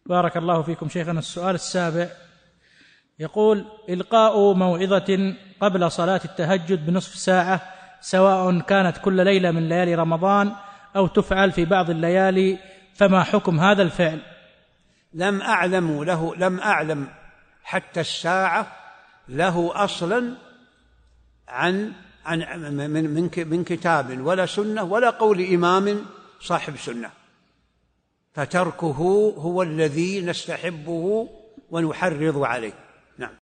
بارك الله فيكم شيخنا. السؤال السابع يقول: إلقاء موعظة قبل صلاة التهجد بنصف ساعة، سواء كانت كل ليلة من ليالي رمضان أو تفعل في بعض الليالي، فما حكم هذا الفعل؟ لم أعلم حتى الساعة له أصلا من كتاب ولا سنة ولا قول إمام صاحب سنة، فتركه هو الذي نستحبه ونحرض عليه.